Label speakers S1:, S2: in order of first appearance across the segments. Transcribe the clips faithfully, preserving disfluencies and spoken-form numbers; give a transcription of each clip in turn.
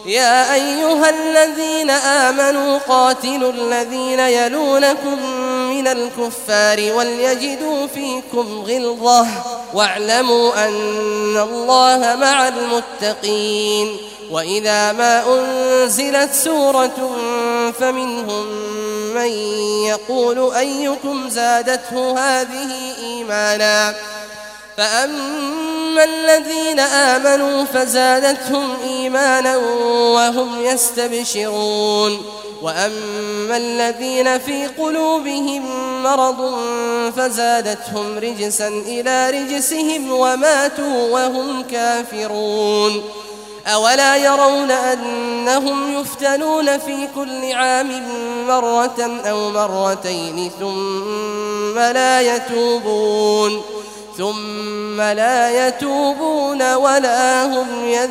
S1: يا أيها الذين آمنوا قاتلوا الذين يلونكم من الكفار وليجدوا فيكم غلظة واعلموا أن الله مع المتقين. وإذا ما أنزلت سورة فمنهم من يقول أيكم زادته هذه إيمانا فأما الذين آمنوا فزادتهم إيمانا وهم يستبشرون وأما الذين في قلوبهم مرض فزادتهم رجسا إلى رجسهم وماتوا وهم كافرون. أولا يرون أنهم يفتنون في كل عام مرة أو مرتين ثم لا يتوبون ثم لا يتوبون ولا هم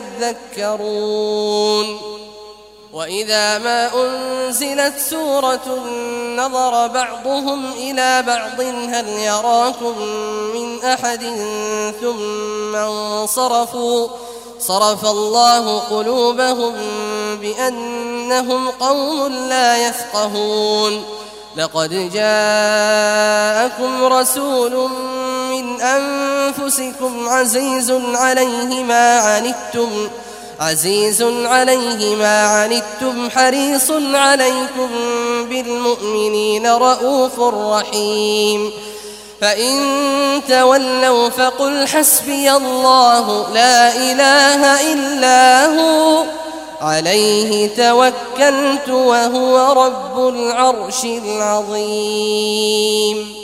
S1: يذكرون. وإذا ما أنزلت سورة نظر بعضهم إلى بعض هل يراكم من أحد ثم انصرفوا صرف الله قلوبهم بأنهم قوم لا يفقهون. لقد جاءكم رسول من أنفسكم عزيز عليه ما عنتم عزيز عليه ما عنتم حريص عليكم بالمؤمنين رؤوف رحيم. فإن تولوا فقل حسبي الله لا إله إلا هو عليه توكلت وهو رب العرش العظيم.